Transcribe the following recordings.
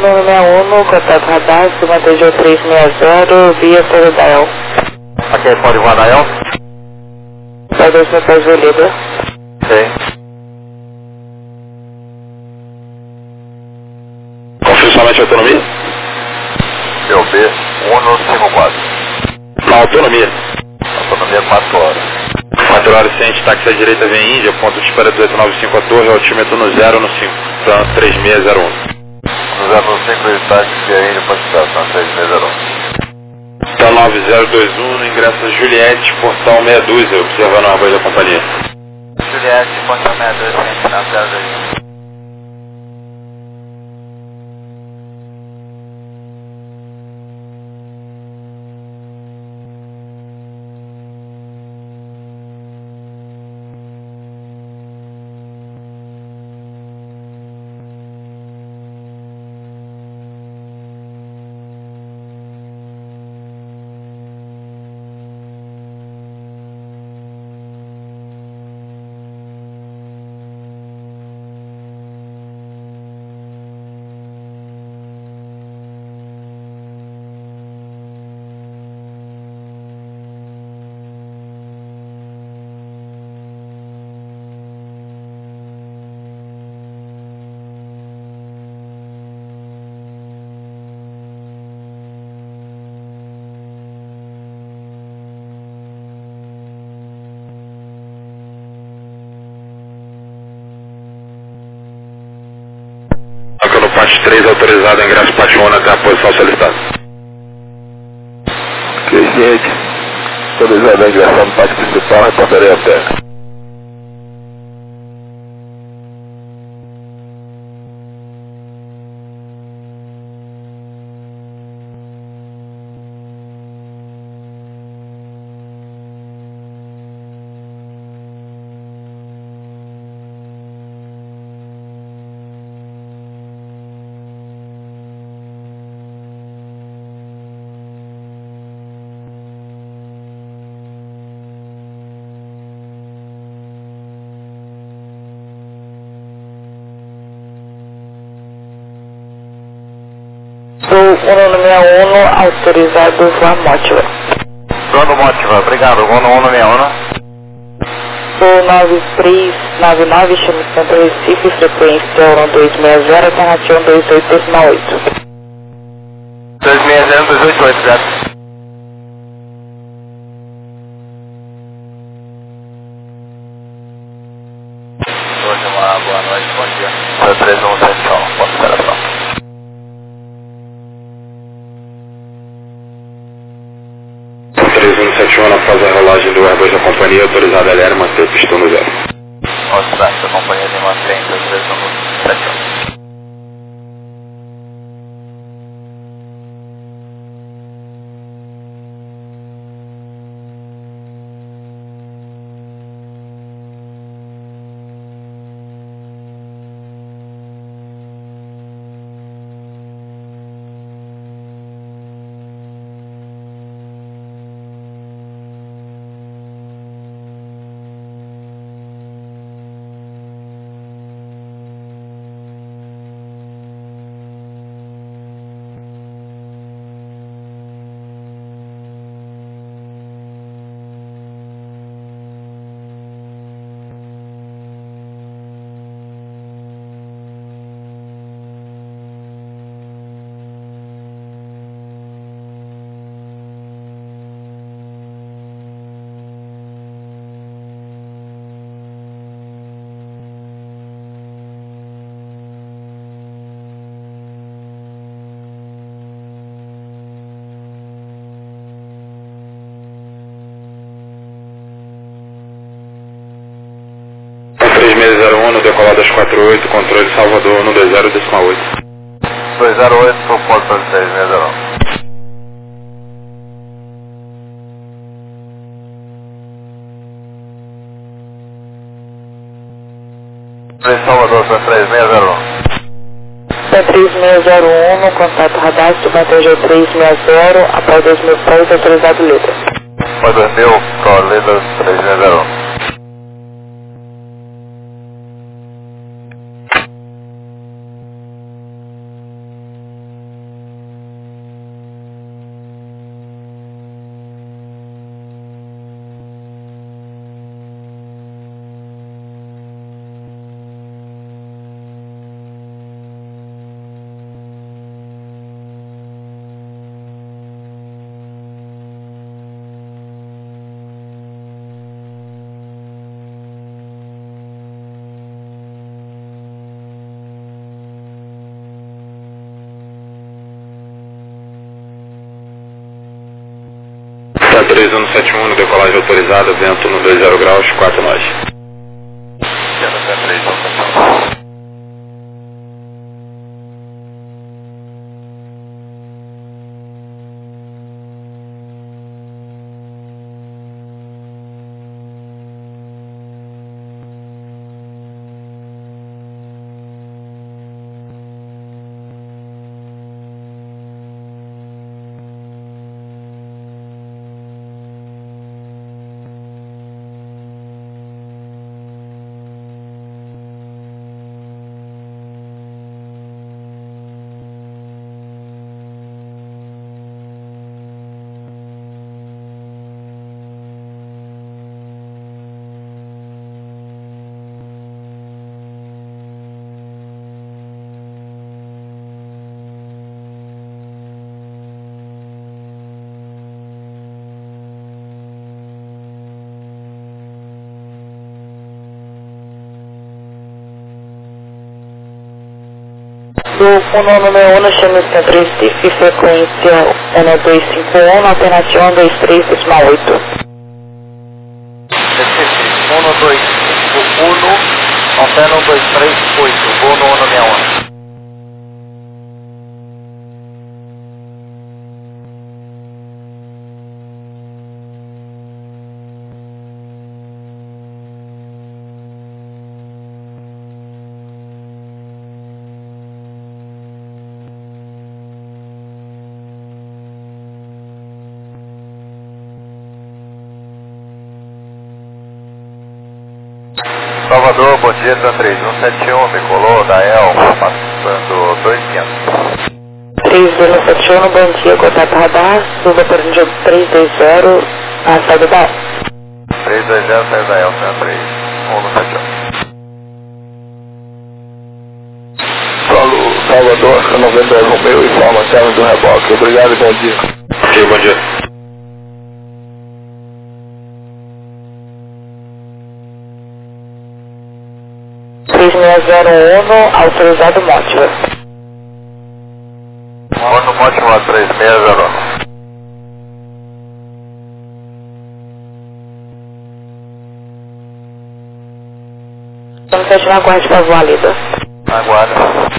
161, contato radar, cima TG 360, via Solidael. Ok, pode guardar eu? Para 2000 pés de Libra. Sim. Confirma somente a autonomia? POB 154. Na autonomia. Autonomia 4 horas. 4 horas ciente, táxi à direita vem Índia, ponto de espera 1895 a torre, altímetro no 0 no 5, então 3601. No 05 e táxi ainda pode estar, são 3601. Então 9021 no ingresso Juliette, portão meia dúzia, observando a arma da companhia. Juliette, portão 62, ciente, na casa aí. Toca no parte 3, autorizado ingresso parte 1 até a posição solicitada. Ok, ciente. Autorizado a ingressar no parte principal, reportarei a terra. Sul 161, autorizado voar Mótiva. Dono Mótiva, obrigado. 161. Sul 9399, chama Centro Recife, frequência 1260, alternativa 128,8. 260-288, certo? Hoje uma boa noite, bom dia. 3171, posso esperar só. Então 3171 após a rolagem do Airbus da companhia, autorizado a LR, manter pistão no 0. Nossa, a companhia tem uma frente, 3171. Então 3601 no decolado às 48, controle Salvador 120,8. 208 por porta 3661. Salvador, 3601. 3601, no contato radar, cima TG 360, após 2000 pés, autorizado Libra. Foi 2000, Corlidas 3601. 3171, decolagem autorizada, vento no 20 graus, 4 nós. Cena 131, Do 191, chame 3 TIF, frequência 1251, alternativa 123,8. Recife, 1251, altera 1238, voo no 161. Salvador, bom dia, 3171, me colou, Dael, passando 2500. 3071, bom dia, contato radar, suba para o dia 320, a saída da 320, sai Dael, 103, 171. Falo, Salvador, 92 Romeu e forma Terra do Reboque. Obrigado e bom dia. Ok, bom dia. 3601, autorizado Mótiva. Mono Mótima 3601. Estamos fechando a guarda para válida. Aguarda.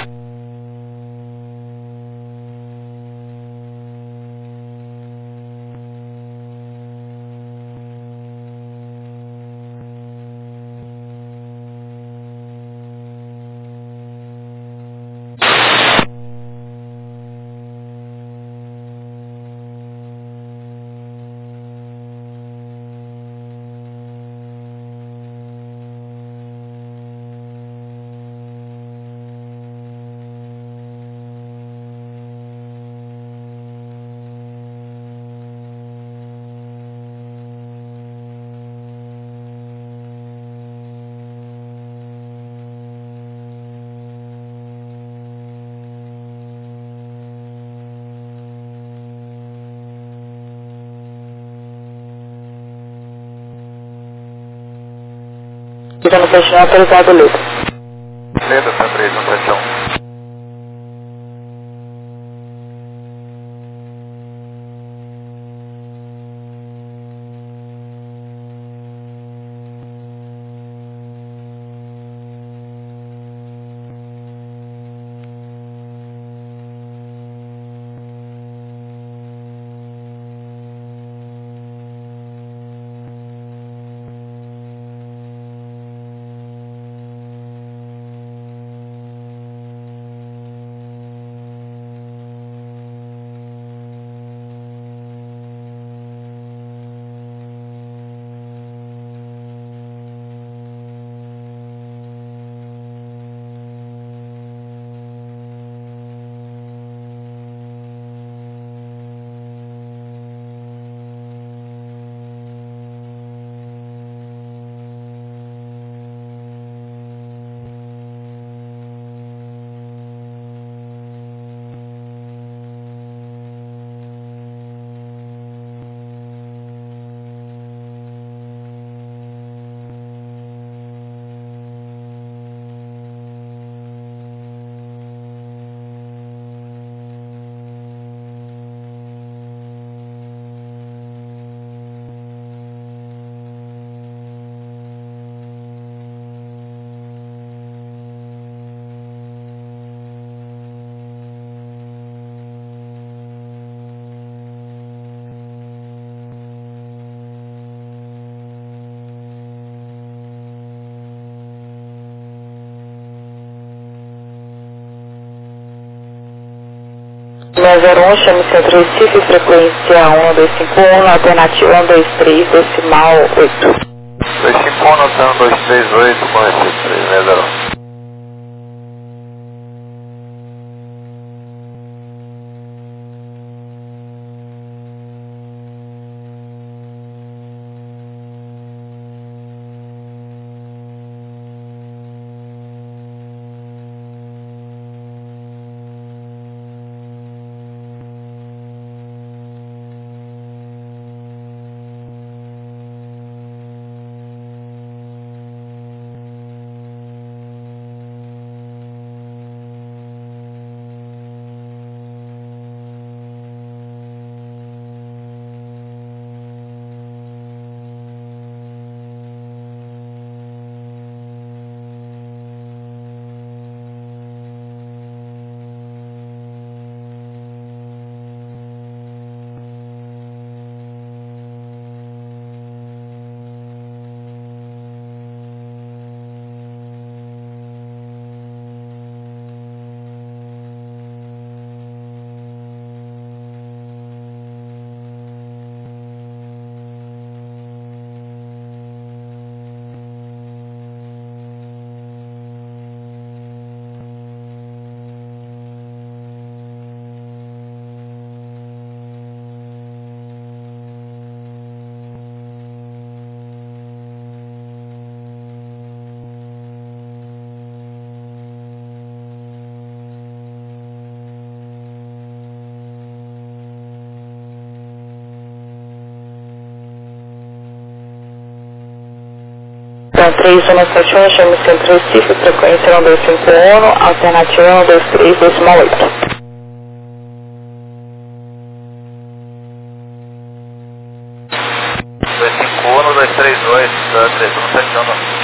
Estamos fechando autorizado Leda. Leda, 13171. 6101, chame Centro Recife, frequência 1251, alternativa 123, decimal 8. 251, notando 238, com esse 360. Então, 3171, chame Centro Recife, frequência 1251, alternativa 123, decimal 8. 251, 238, 3171.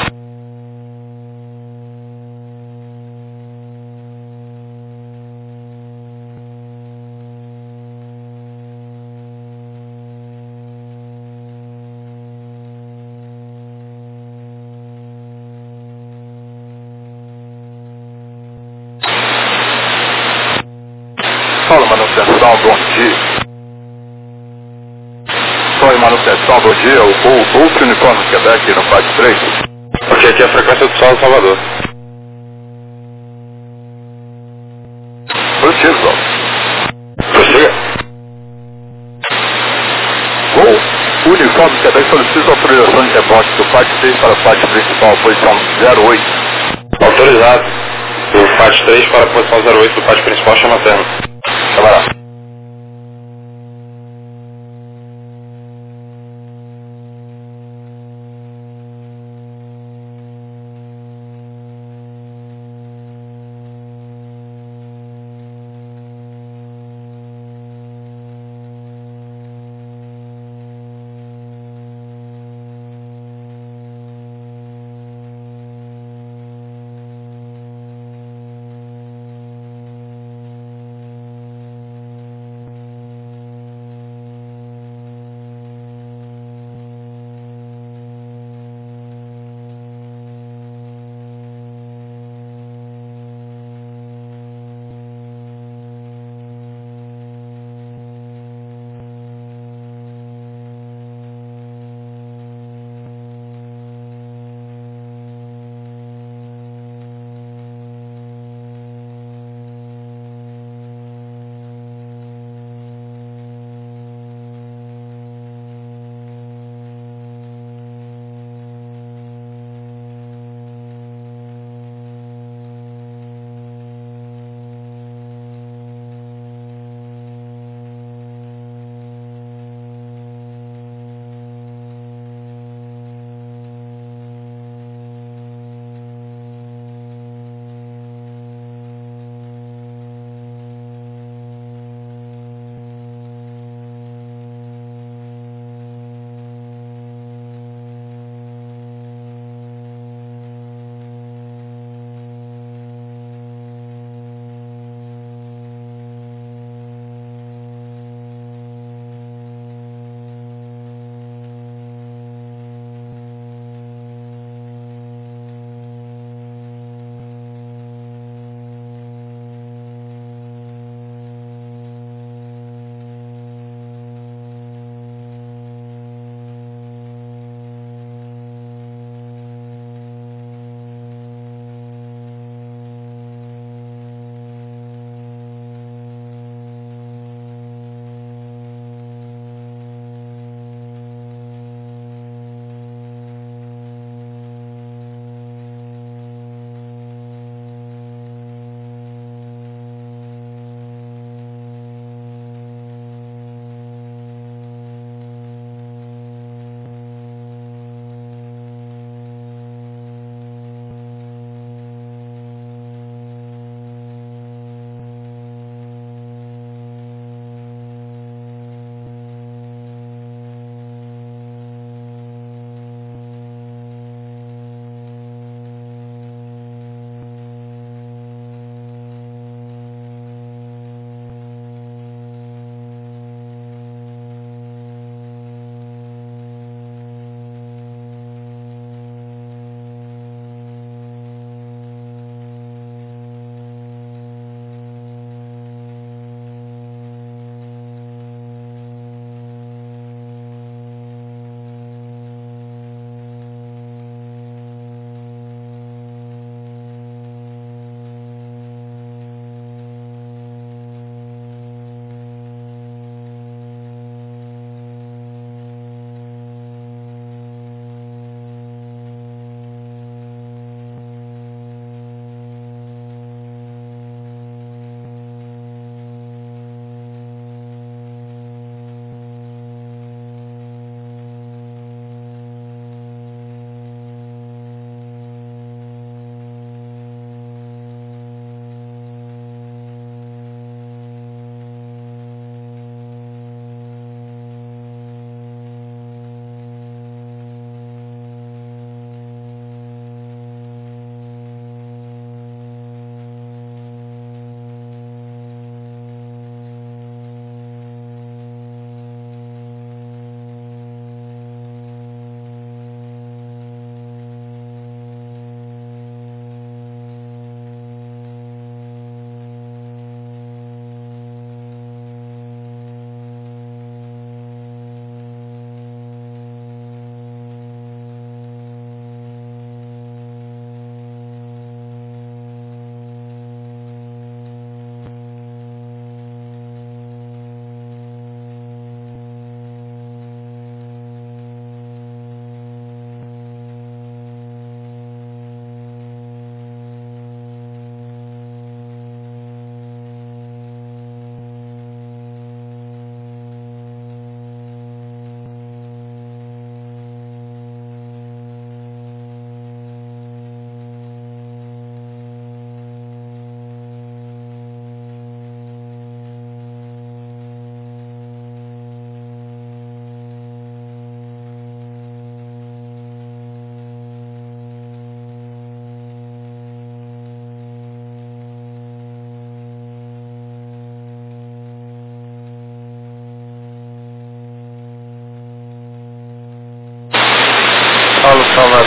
Fala, manutenção, bom dia. Só em manutenção, bom dia. O Golf Uniforme Quebec no Parte 3. Ok, aqui é a frequência do Sol Salvador. Positivo, Prossiga. Golf Uniforme Quebec solicita autorização de rebote do Parte 6 para a parte principal, posição 08. Autorizado. Do FAT 3 para a posição 08 do FAT principal, chama terno. Camarada.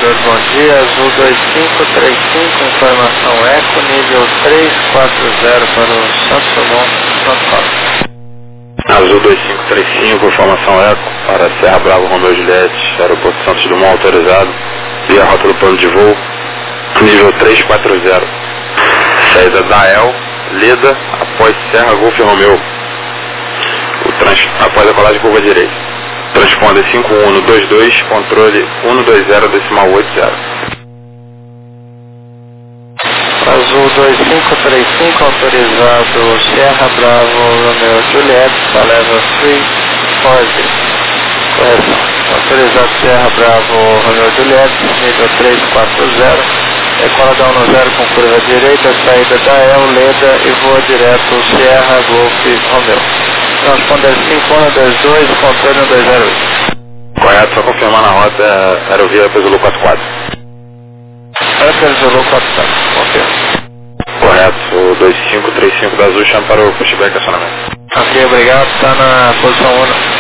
2, bom dia, Azul 2535, informação Eco, nível 340 para o Santos Dumont, Santo Paulo. Azul 2535, informação Eco, para Serra Bravo, Romeu Juliette, aeroporto Santos Dumont autorizado, via rota do plano de voo, nível 340. Saída da El, Leda, após Serra Golf Romeu, após a colagem curva direita. Transponder 5122, controle 120.80. Azul 2535, autorizado Serra Bravo, Romeo Juliette, para level 340. Correção. Autorizado Serra Bravo, Romeo Juliette, nível 340. Decola da 10 com curva direita, saída da El, Leda e voa direto Serra Golf Romeo. Transponder 5122, controle 120. Correto, só confirmar na rota aerovia Zulu 44. Aerovia Zulu 44, confirma. Correto, o 2535 da Azul chama para o pushback acionamento. Ok, obrigado, está na posição 1.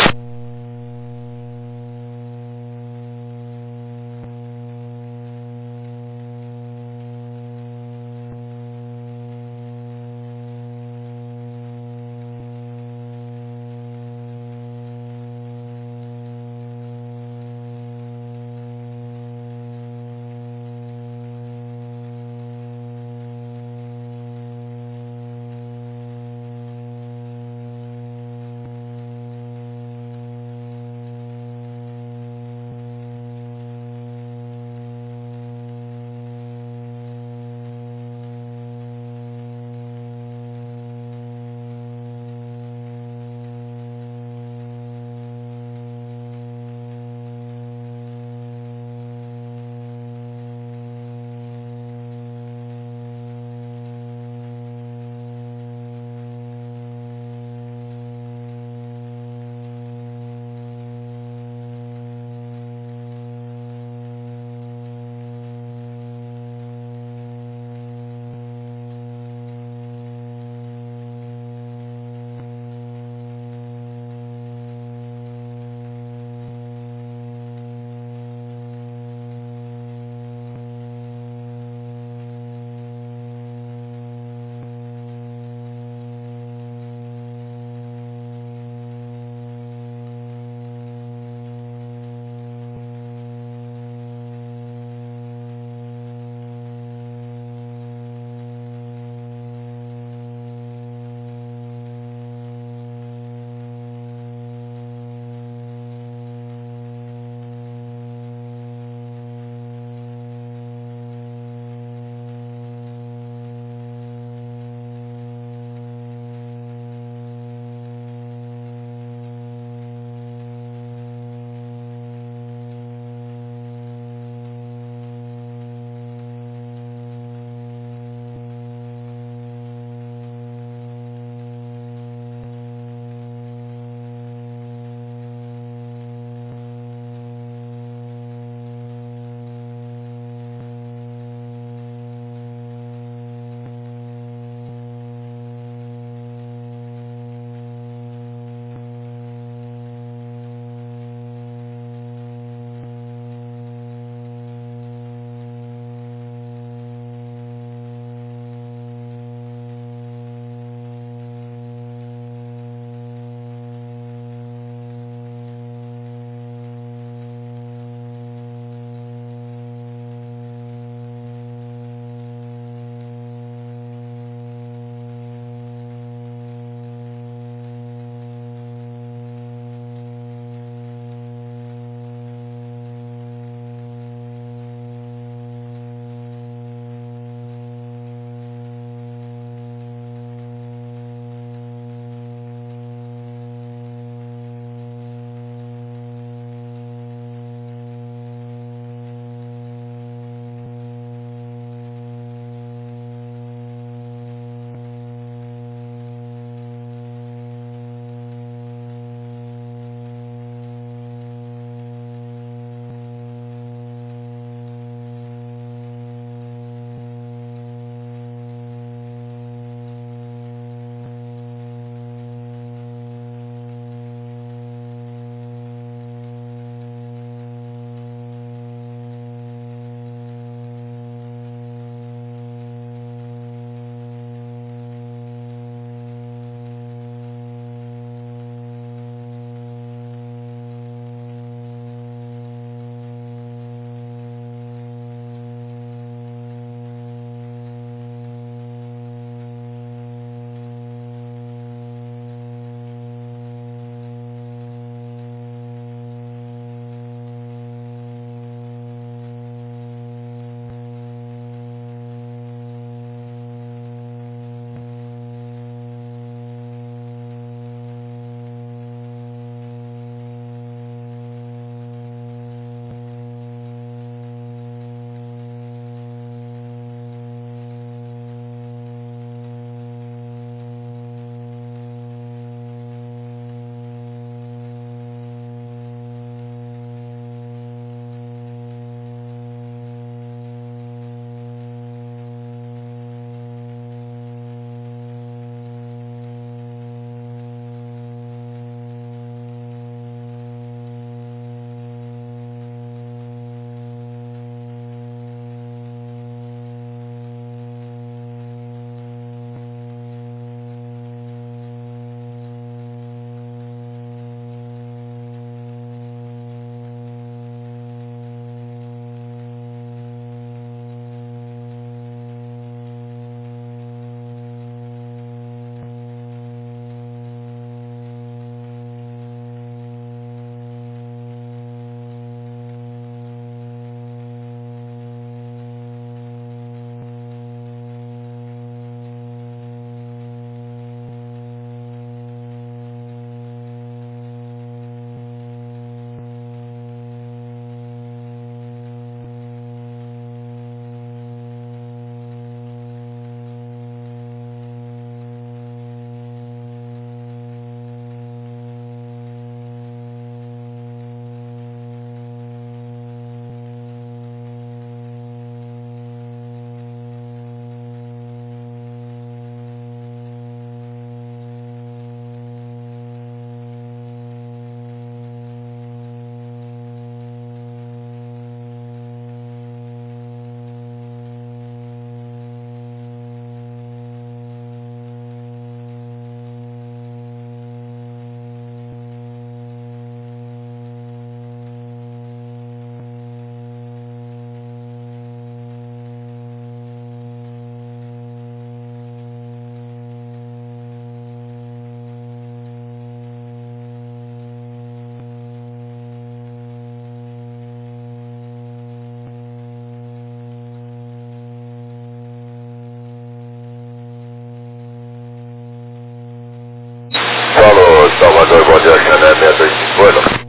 Oi, bom dia, Xané 625, oi, não?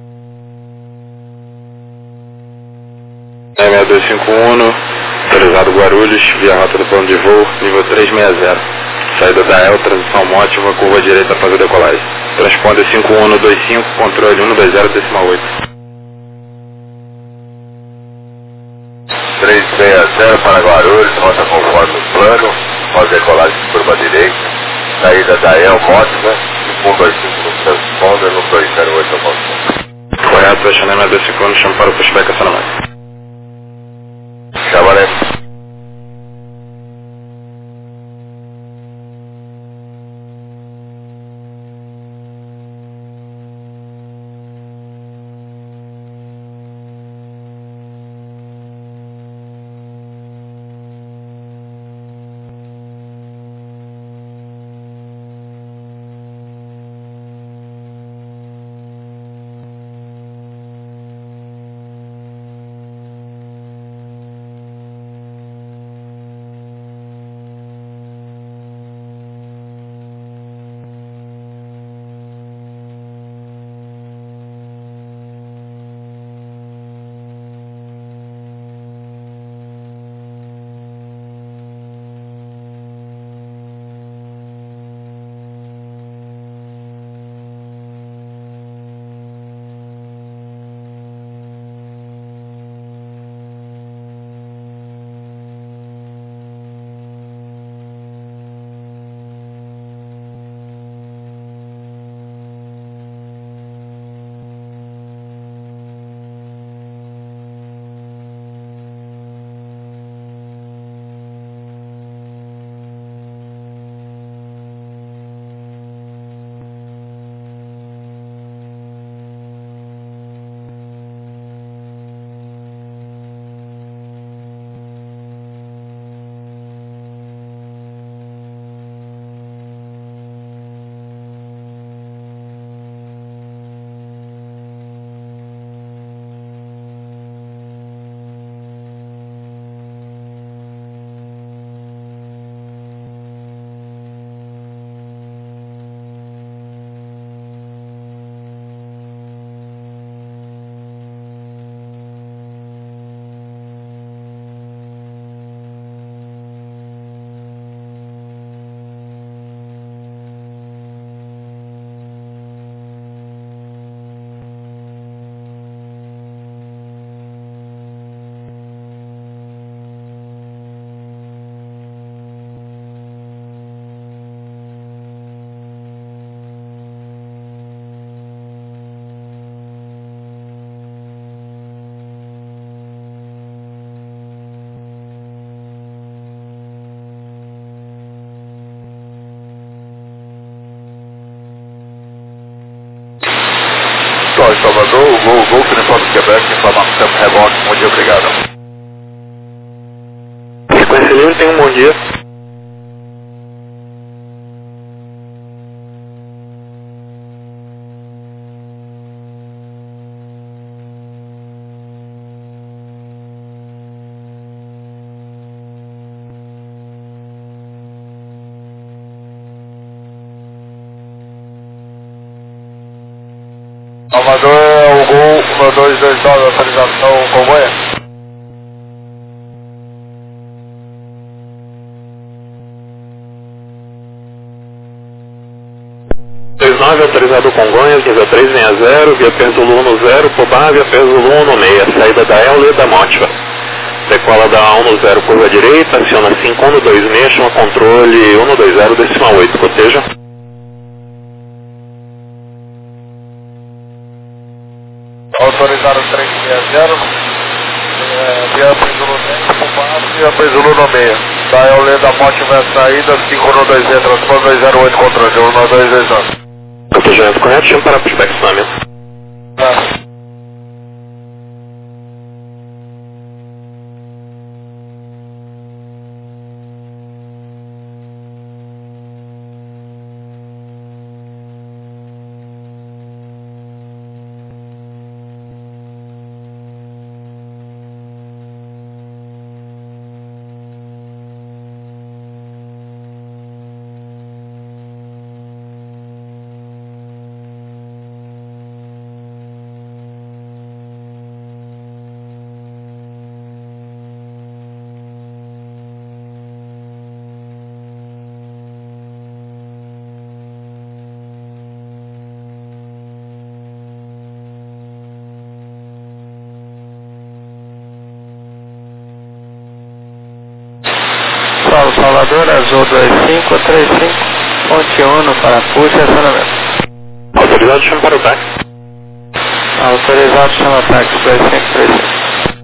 6251, autorizado Guarulhos, via rota do plano de voo, nível 360. Saída da EL, transição mótiva, curva direita para fazer decolagem. Transponder 5125, controle 120,8. 360 para Guarulhos, rota conforme o plano, pós decolagem de curva direita, saída da EL mótiva, 125 no transponder, no 208 ao consumo. Correto, Xané 6251, chama para o pushback acionamento. Chamaré. Salvador, o Golf Uniforme Quebec, informando tempo rebote, bom dia, obrigado. Sequência livre, tenha um bom dia. Salvador, o Gol 1229, atualização Congonha. Autorizado Congonhas, nível 360, via Perzulu 10, Pobá, via Perzulu 16, saída da EL da Mótiva. Decola da 10, curva direita, aciona 5126, chama controle 120,8, coteja. Autorizado 360, via Perzulu 10, Pobá, via Perzulu 96. Da EL da Mótiva, saída 5120, transponder 208, controle 11229. Protegimento correto, chama para pushback acionamento. Salvador, Azul 2535, ponte 1 no parafuso, estacionamento. Autorizado, chama para o táxi. Autorizado, chama táxi 2535.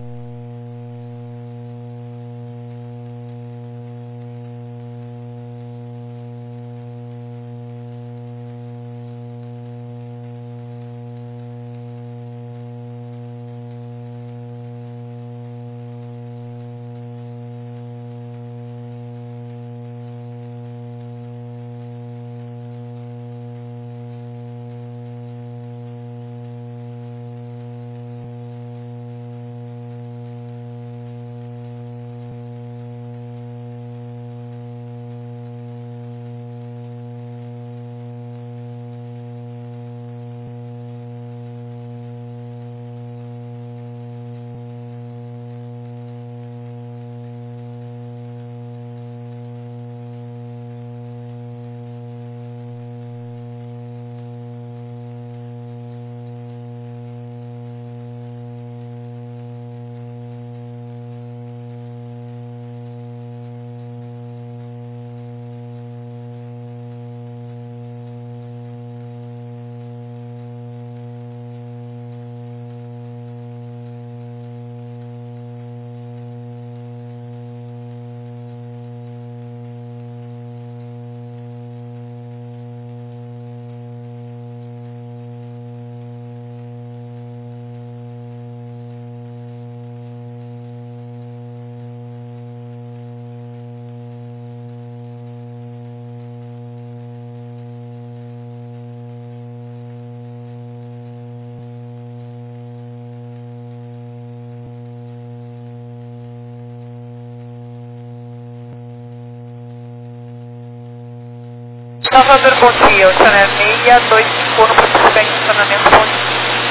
Salvador, bom dia. O senhor é 6251 para buscar estacionamento, bom dia.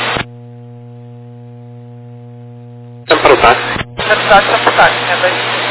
Chama para o táxi. Autorizado, chama o táxi, né? 25.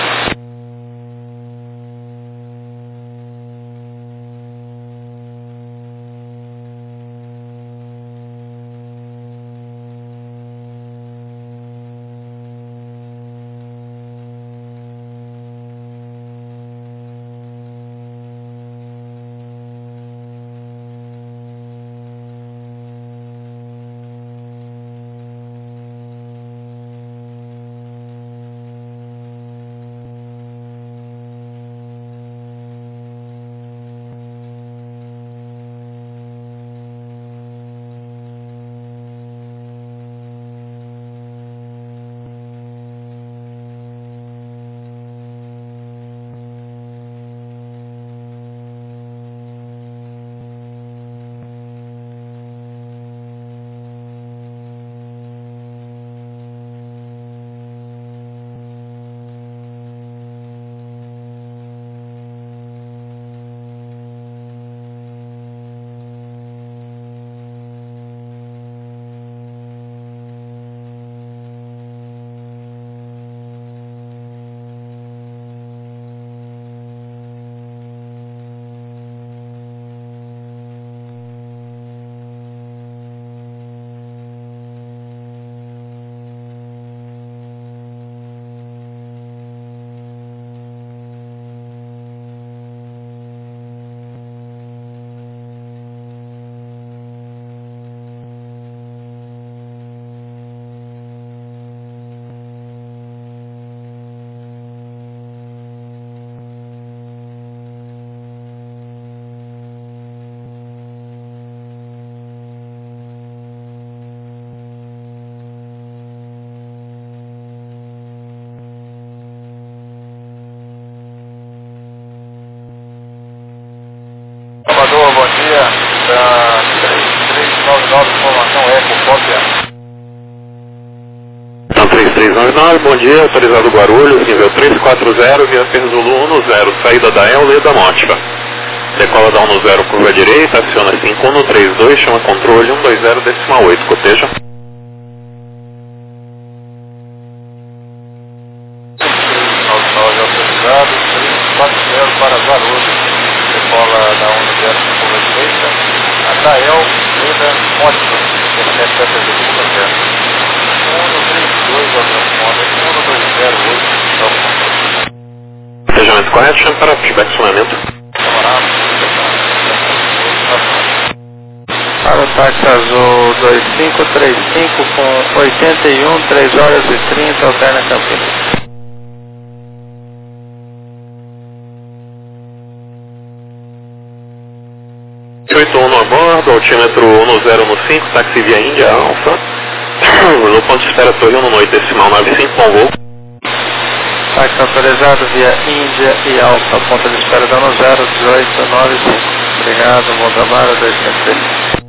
Salvador, bom dia. 3399, informação Eco, cópia. Então, 3399, bom dia, autorizado Guarulhos, nível 340, via Zulu 10, saída da El da Mótica. Decola da 10, curva direita, aciona 5132, chama controle 120,8, coteja. Autorizado, 340 para Guarulhos. Decola da 10, curva direita, Atael, Leda, Mótica, 17,7, 132 ao transponder, 1208 ao controle. Cotejamento Isso, correto, chame para pushback sonamento. Para o táxi azul 2535 com 81, 3 horas e 30, alterna Campinas. 81 a bordo, altímetro 1015, táxi via Índia, Alfa. No ponto de espera Torre 1 no 8 decimal 95, bom voo. Táxi autorizado via Índia e Alfa, ponta de espera dando 01895. Obrigado, bom trabalho, 253.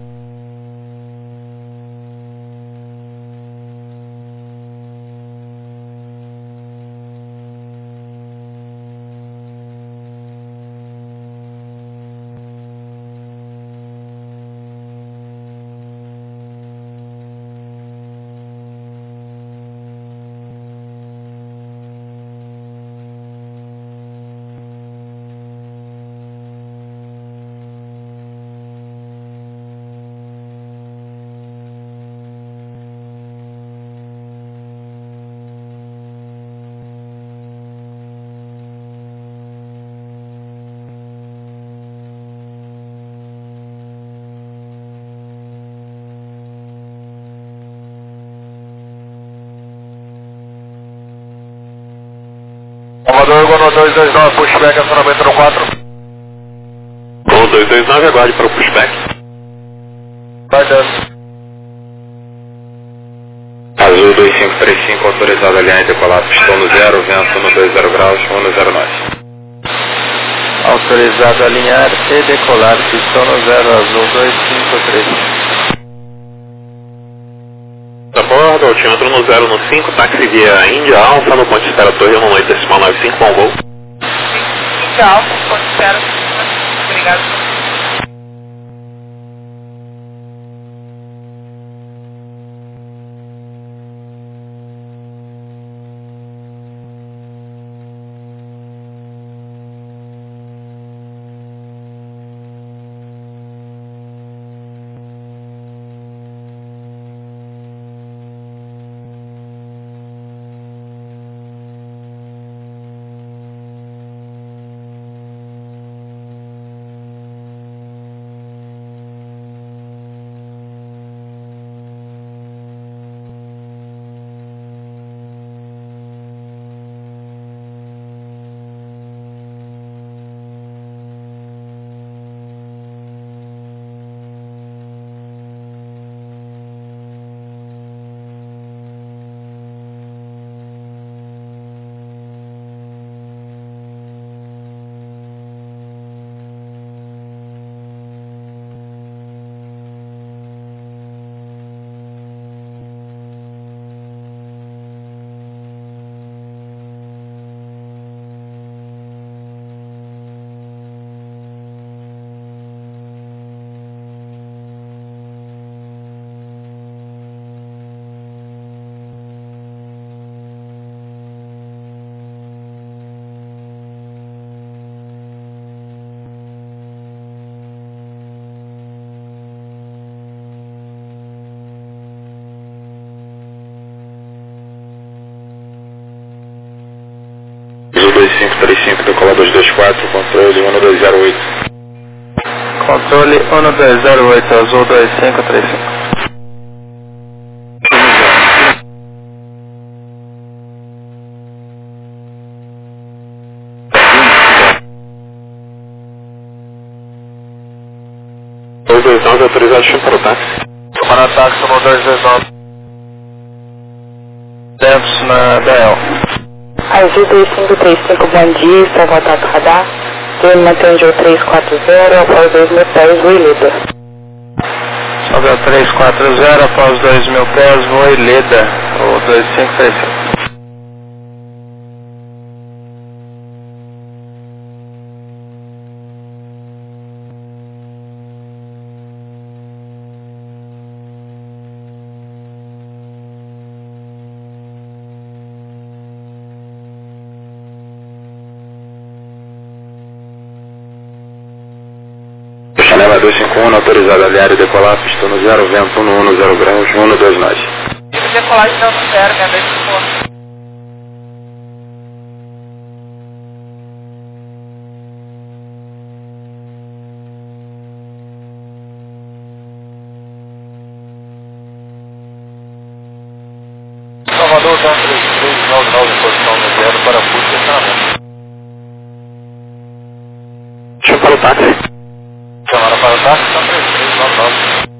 Amador, Gono 229, pushback, acionamento no 4. Gono 229, aguarde para o pushback. Vai dando. Azul 2535, autorizado a linha de decolar, pistão no 0, vento no 20 graus, 109. Autorizado a alinhar e decolar, pistão no 0, azul 2535. A bordo, altímetro no 015, táxi via Índia, Alfa, no ponto de espera Torre 1 no 8 decimal 95, bom voo. Índia Alfa, ponto de espera. Obrigado. Azul 2535, decolar 224, controle 1208. Controle 1208, azul 2535. Azul 229, autorizado a para o táxi. Tomar táxi no 229. Tempos na DL. Azul 2535, bom dia, está contato radar. Ele mantém o 340, após 2.000 pés, voo Ileda. Sobe ao 340, após 2.000 pés, voo Ileda, ou 2535. Chanela 251, autorizado a aliar e decolar, pistão no 0, vento no 10 graus, 129. Decolagem não zero, minha vez de força. graus em posição no zero para fundo e estacionamento. Chama para o táxi. Chamaram para o táxi, está 3399.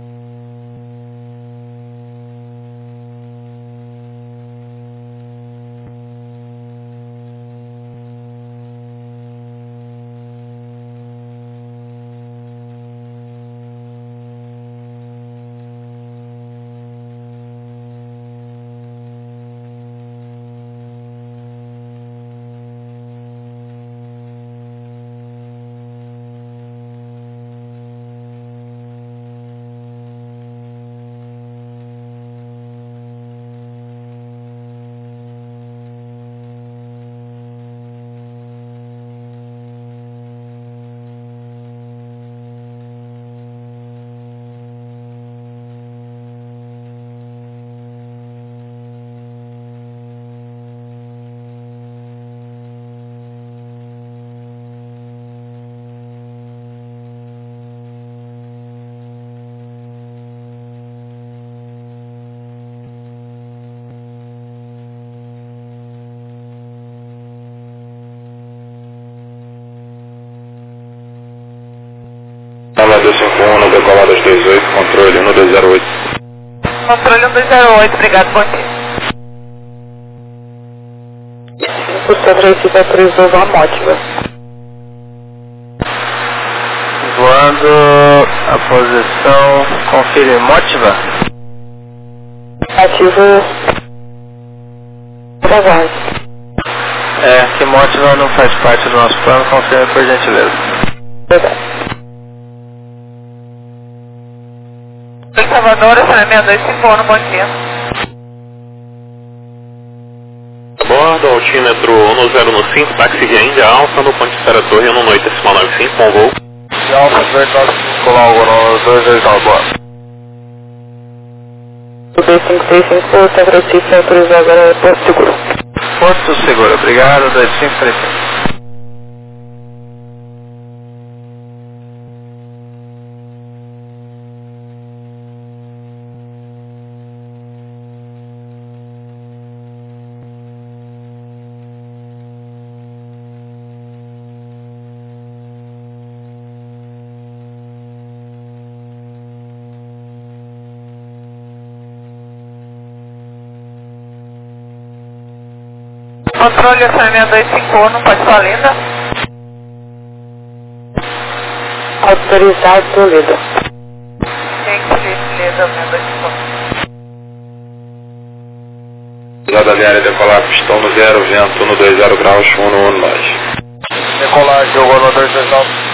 Nova 251, no decolado 28, controle 1208. Controle 1208, obrigado, bom dia. O Centro Recife autorizou a Mótiva. Voando a posição, confirme Mótiva. Ativo. Aguarde. Que Mótiva não faz parte do nosso plano, confirme por gentileza. Verdade. Salvador, estacionamento 251, bom dia. Bordo, altímetro 1095, táxi de Índia Alfa, no ponte Serra Torre, no noite decimal 95, com voo. De Alfa 295, Lago, no 229, boa. O 2535, o Centro Recife autorizou agora Porto Seguro. Porto Seguro, obrigado, 2535. Controle estacionamento 251, não pode falar linda. Autorizado do Lida. Lida, 251. Usada diária decolar, pistão no 0, vento no 20 graus, 1 mais. Decolagem, jogou no 229.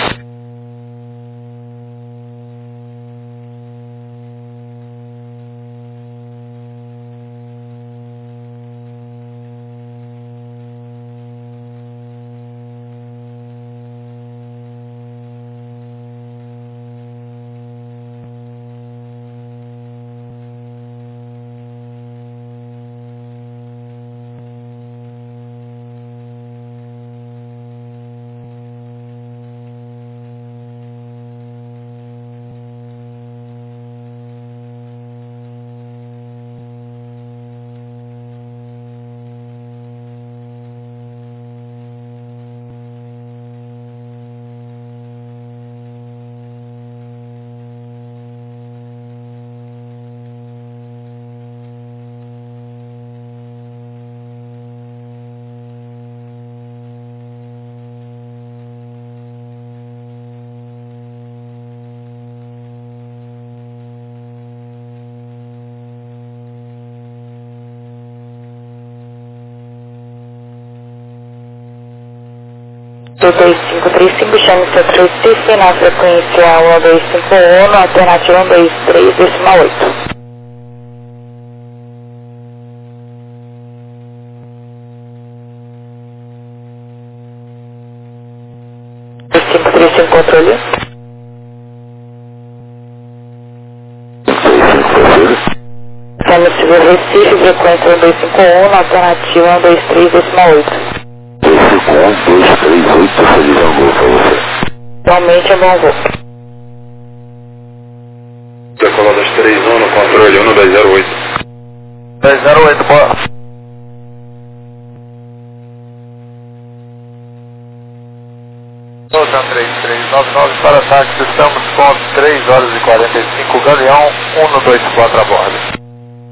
Do 2535, chame Centro Recife na frequência 1251, na alternativa 123, decimal 8. Controle. Chame Civil Recife, frequência 1251, na alternativa 123, decimal 8. 238, feliz voo para você. Realmente é bom voo. Decolado 31, no controle 1208. 208, boa. Dan 3399 para táxi, estamos com 3 horas e 45, Galeão 124 a bordo.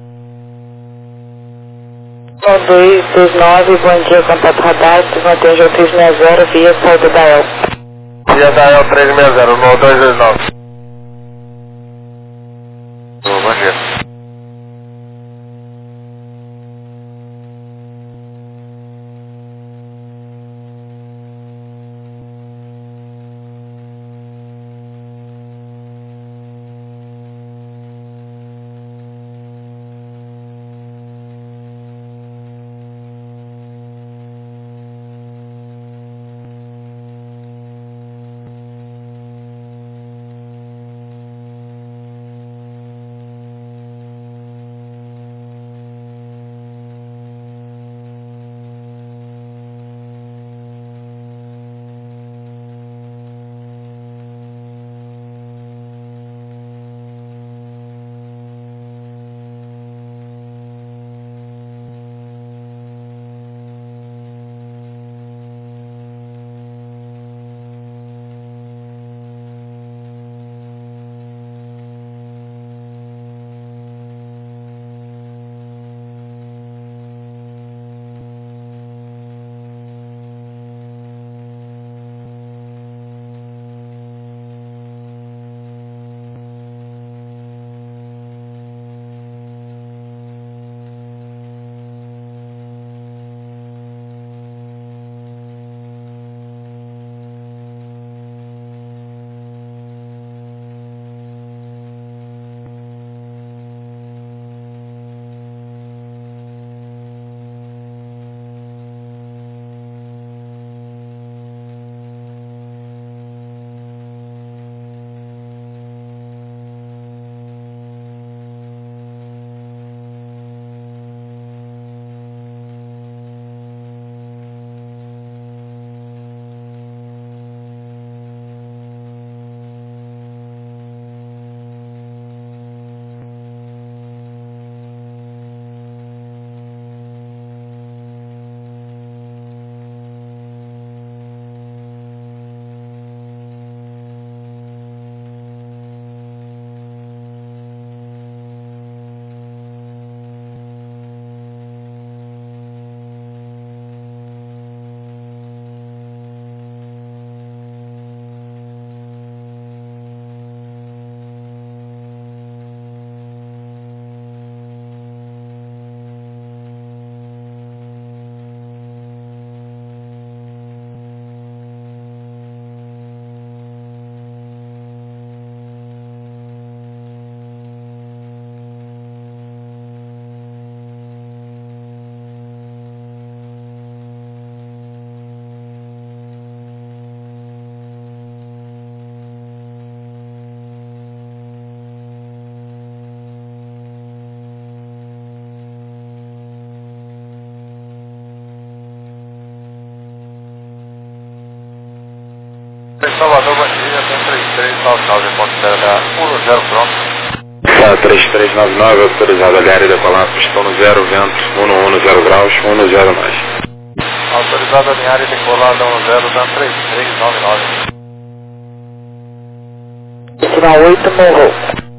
229, bom dia, contato radar, mantém o 360 via saída da El. Via da El 360, no 229. Bom dia. Salvador, bom dia, Dan 3399, ponto BH 10 pronto. 3399, autorizado a área decolar, pistão no 0, vento, 110 graus, 10 mais. Autorizado a alinhar e decolar da 10, Dan 3399. Sinal 8, morrou.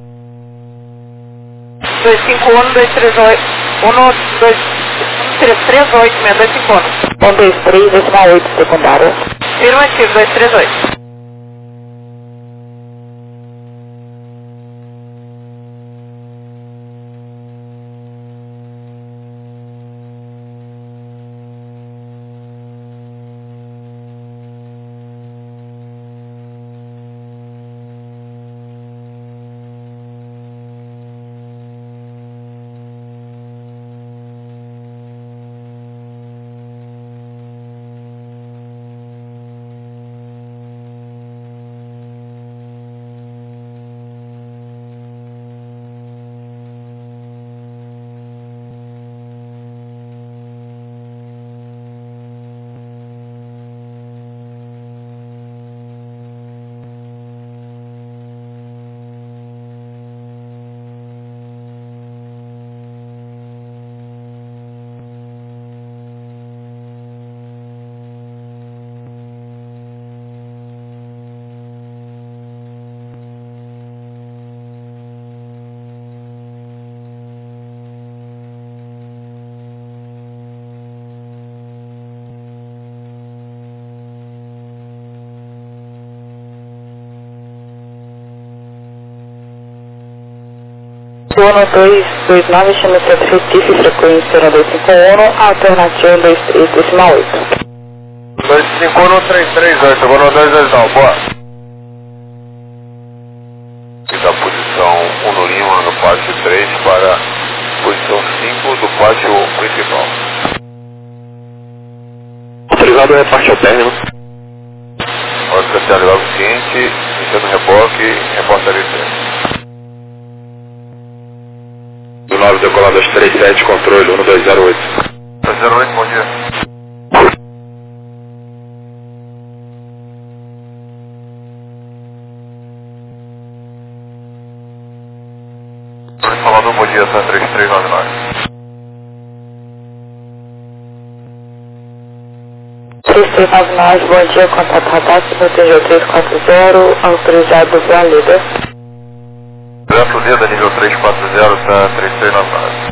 251, 238, 138, 6251. 123, decimal 8, secundário. Afirmativo, 238. 229, chama Centro Recife, frequência 251, alternativa 23,8. 251-338, agora 229, boa. E da posição 1 no Lima, no pátio 3, para posição 5 do pátio principal. Autorizado é parte ao término. Ótica Charlie logo seguinte, iniciando reboque, reportaria tempo. Do 9 decolado às 37, controle 1208. 208, bom dia. Salvador, bom dia, San 3399. 3399, bom dia, contato radar, TG 340, autorizado Bralida. Projeto Lida, nível 340, San 3399.